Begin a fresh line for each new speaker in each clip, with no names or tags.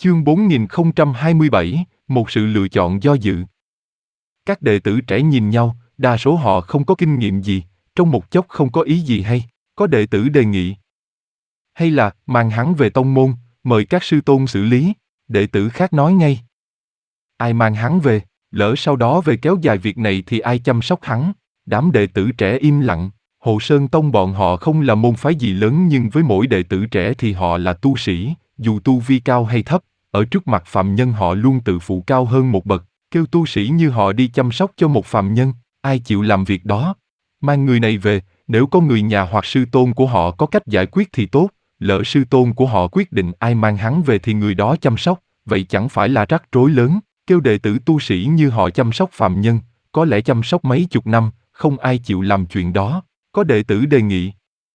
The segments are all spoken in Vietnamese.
Chương 4027, một sự lựa chọn do dự. Các đệ tử trẻ nhìn nhau, đa số họ không có kinh nghiệm gì, trong một chốc không có ý gì hay. Có đệ tử đề nghị, hay là mang hắn về tông môn, mời các sư tôn xử lý. Đệ tử khác nói ngay, ai mang hắn về, lỡ sau đó về kéo dài việc này thì ai chăm sóc hắn. Đám đệ tử trẻ im lặng. Hồ Sơn Tông bọn họ không là môn phái gì lớn, nhưng với mỗi đệ tử trẻ thì họ là tu sĩ, dù tu vi cao hay thấp, ở trước mặt phàm nhân họ luôn tự phụ cao hơn một bậc. Kêu tu sĩ như họ đi chăm sóc cho một phàm nhân, ai chịu làm việc đó? Mang người này về, nếu có người nhà hoặc sư tôn của họ có cách giải quyết thì tốt, lỡ sư tôn của họ quyết định ai mang hắn về thì người đó chăm sóc, vậy chẳng phải là rắc rối lớn. Kêu đệ tử tu sĩ như họ chăm sóc phàm nhân, có lẽ chăm sóc mấy chục năm, không ai chịu làm chuyện đó. Có đệ tử đề nghị,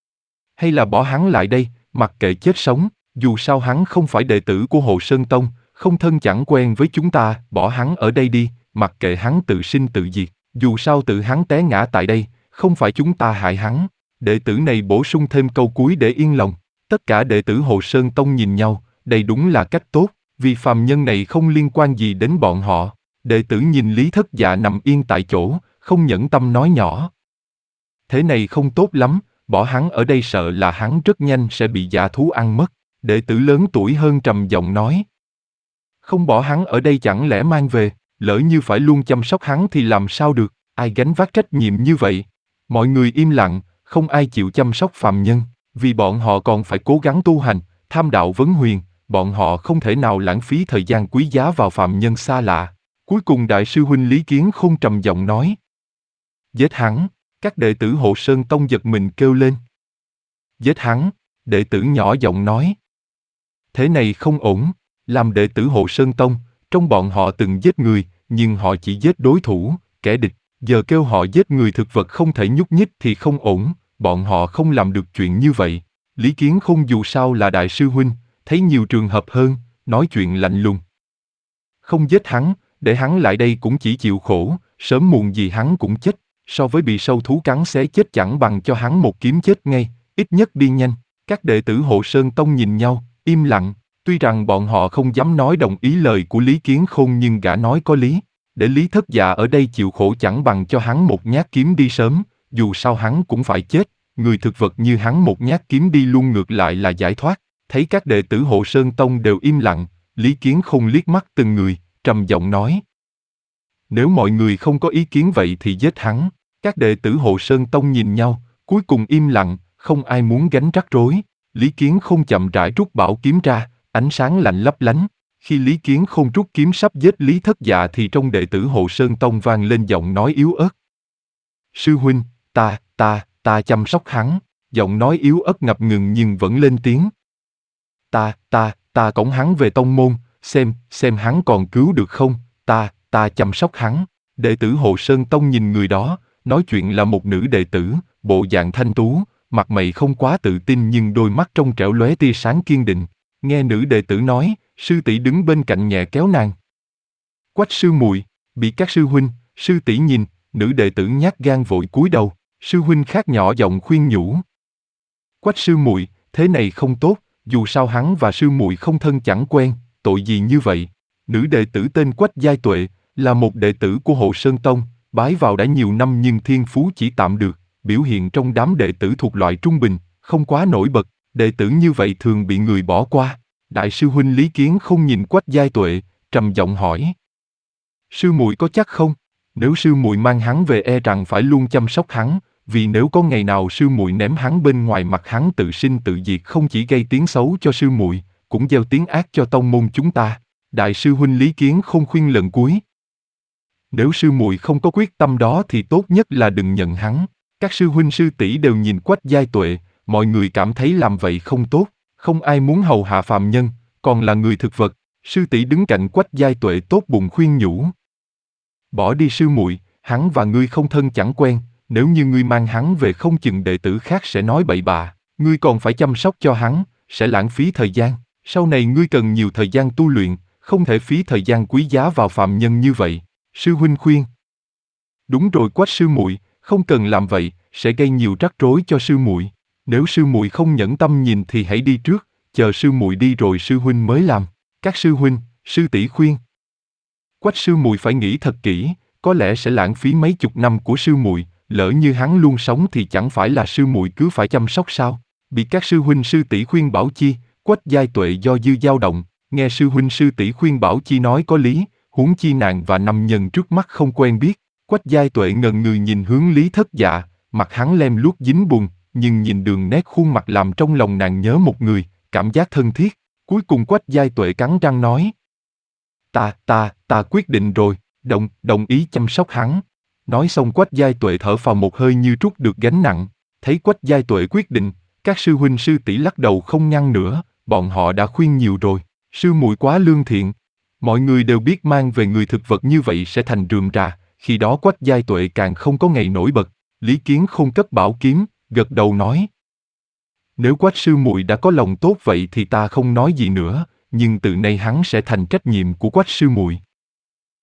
hay là bỏ hắn lại đây, mặc kệ chết sống, dù sao hắn không phải đệ tử của Hồ Sơn Tông, không thân chẳng quen với chúng ta, bỏ hắn ở đây đi, mặc kệ hắn tự sinh tự diệt, dù sao tự hắn té ngã tại đây, không phải chúng ta hại hắn. Đệ tử này bổ sung thêm câu cuối để yên lòng. Tất cả đệ tử Hồ Sơn Tông nhìn nhau, đây đúng là cách tốt, vì phàm nhân này không liên quan gì đến bọn họ. Đệ tử nhìn Lý Thất Dạ nằm yên tại chỗ, không nhẫn tâm nói nhỏ, thế này không tốt lắm, bỏ hắn ở đây sợ là hắn rất nhanh sẽ bị dã thú ăn mất. Đệ tử lớn tuổi hơn trầm giọng nói, không bỏ hắn ở đây chẳng lẽ mang về, lỡ như phải luôn chăm sóc hắn thì làm sao được, ai gánh vác trách nhiệm như vậy? Mọi người im lặng, không ai chịu chăm sóc phàm nhân, vì bọn họ còn phải cố gắng tu hành, tham đạo vấn huyền, bọn họ không thể nào lãng phí thời gian quý giá vào phàm nhân xa lạ. Cuối cùng đại sư huynh Lý Kiến Khôn trầm giọng nói, giết hắn. Các đệ tử Hồ Sơn Tông giật mình kêu lên, giết hắn. Đệ tử nhỏ giọng nói, thế này không ổn. Làm đệ tử Hồ Sơn Tông, trong bọn họ từng giết người, nhưng họ chỉ giết đối thủ, kẻ địch. Giờ kêu họ giết người thực vật không thể nhúc nhích thì không ổn, bọn họ không làm được chuyện như vậy. Lý Kiến Khôn dù sao là đại sư huynh, thấy nhiều trường hợp hơn, nói chuyện lạnh lùng, không giết hắn, để hắn lại đây cũng chỉ chịu khổ, sớm muộn gì hắn cũng chết. So với bị sâu thú cắn xé chết chẳng bằng cho hắn một kiếm chết ngay, ít nhất đi nhanh. Các đệ tử Hồ Sơn Tông nhìn nhau, im lặng, tuy rằng bọn họ không dám nói đồng ý lời của Lý Kiến Khôn nhưng gã nói có lý. Để Lý Thất Dạ ở đây chịu khổ chẳng bằng cho hắn một nhát kiếm đi sớm, dù sao hắn cũng phải chết, người thực vật như hắn một nhát kiếm đi luôn ngược lại là giải thoát. Thấy các đệ tử Hồ Sơn Tông đều im lặng, Lý Kiến Khôn liếc mắt từng người, trầm giọng nói, nếu mọi người không có ý kiến vậy thì giết hắn. Các đệ tử Hồ Sơn Tông nhìn nhau, cuối cùng im lặng, không ai muốn gánh rắc rối. Lý Kiến Khôn chậm rãi rút bảo kiếm ra, ánh sáng lạnh lấp lánh. Khi Lý Kiến Khôn rút kiếm sắp giết Lý Thất Dạ thì trong đệ tử Hồ Sơn Tông vang lên giọng nói yếu ớt. Sư huynh, ta chăm sóc hắn. Giọng nói yếu ớt ngập ngừng nhưng vẫn lên tiếng. Ta cõng hắn về tông môn, xem hắn còn cứu được không, ta chăm sóc hắn. Đệ tử Hồ Sơn Tông nhìn người đó, nói chuyện là một nữ đệ tử, bộ dạng thanh tú, mặt mày không quá tự tin nhưng đôi mắt trong trẻo lóe tia sáng kiên định. Nghe nữ đệ tử nói, sư tỷ đứng bên cạnh nhẹ kéo nàng. Quách sư muội, bị các sư huynh, sư tỷ nhìn, nữ đệ tử nhát gan vội cúi đầu. Sư huynh khác nhỏ giọng khuyên nhủ, Quách sư muội, thế này không tốt, dù sao hắn và sư muội không thân chẳng quen, tội gì như vậy? Nữ đệ tử tên Quách Giai Tuệ, là một đệ tử của Hồ Sơn Tông, bái vào đã nhiều năm nhưng thiên phú chỉ tạm được, biểu hiện trong đám đệ tử thuộc loại trung bình, không quá nổi bật. Đệ tử như vậy thường bị người bỏ qua. Đại sư huynh Lý Kiến không nhìn Quách Giai Tuệ, trầm giọng hỏi, sư muội có chắc không? Nếu sư muội mang hắn về e rằng phải luôn chăm sóc hắn, vì nếu có ngày nào sư muội ném hắn bên ngoài mặt hắn tự sinh tự diệt không chỉ gây tiếng xấu cho sư muội, cũng gieo tiếng ác cho tông môn chúng ta. Đại sư huynh Lý Kiến không khuyên lần cuối, nếu sư muội không có quyết tâm đó thì tốt nhất là đừng nhận hắn. Các sư huynh sư tỷ đều nhìn Quách Giai Tuệ, mọi người cảm thấy làm vậy không tốt, không ai muốn hầu hạ phàm nhân, còn là người thực vật. Sư tỷ đứng cạnh Quách Giai Tuệ tốt bụng khuyên nhủ, bỏ đi sư muội, hắn và ngươi không thân chẳng quen, nếu như ngươi mang hắn về không chừng đệ tử khác sẽ nói bậy bạ, ngươi còn phải chăm sóc cho hắn, sẽ lãng phí thời gian, sau này ngươi cần nhiều thời gian tu luyện, không thể phí thời gian quý giá vào phàm nhân như vậy. Sư huynh khuyên, đúng rồi Quách sư muội, không cần làm vậy, sẽ gây nhiều rắc rối cho sư muội. Nếu sư muội không nhẫn tâm nhìn thì hãy đi trước, chờ sư muội đi rồi sư huynh mới làm. Các sư huynh, sư tỷ khuyên. Quách sư muội phải nghĩ thật kỹ, có lẽ sẽ lãng phí mấy chục năm của sư muội, lỡ như hắn luôn sống thì chẳng phải là sư muội cứ phải chăm sóc sao? Bị các sư huynh sư tỷ khuyên bảo chi, Quách Giai Tuệ do dư dao động, nghe sư huynh sư tỷ khuyên bảo chi nói có lý, huống chi nàng và nam nhân trước mắt không quen biết. Quách Giai Tuệ ngần người nhìn hướng Lý Thất Dạ, mặt hắn lem luốc dính buồn, nhưng nhìn đường nét khuôn mặt làm trong lòng nàng nhớ một người, cảm giác thân thiết. Cuối cùng Quách Giai Tuệ cắn răng nói: Ta quyết định rồi, đồng ý chăm sóc hắn. Nói xong Quách Giai Tuệ thở phào một hơi như trút được gánh nặng. Thấy Quách Giai Tuệ quyết định, các sư huynh sư tỷ lắc đầu không ngăn nữa, bọn họ đã khuyên nhiều rồi. Sư muội quá lương thiện. Mọi người đều biết mang về người thực vật như vậy sẽ thành rườm rà, khi đó Quách Giai Tuệ càng không có ngày nổi bật. Lý Kiến Khôn cất bảo kiếm, gật đầu nói: Nếu Quách sư muội đã có lòng tốt vậy thì ta không nói gì nữa, nhưng từ nay hắn sẽ thành trách nhiệm của Quách sư muội.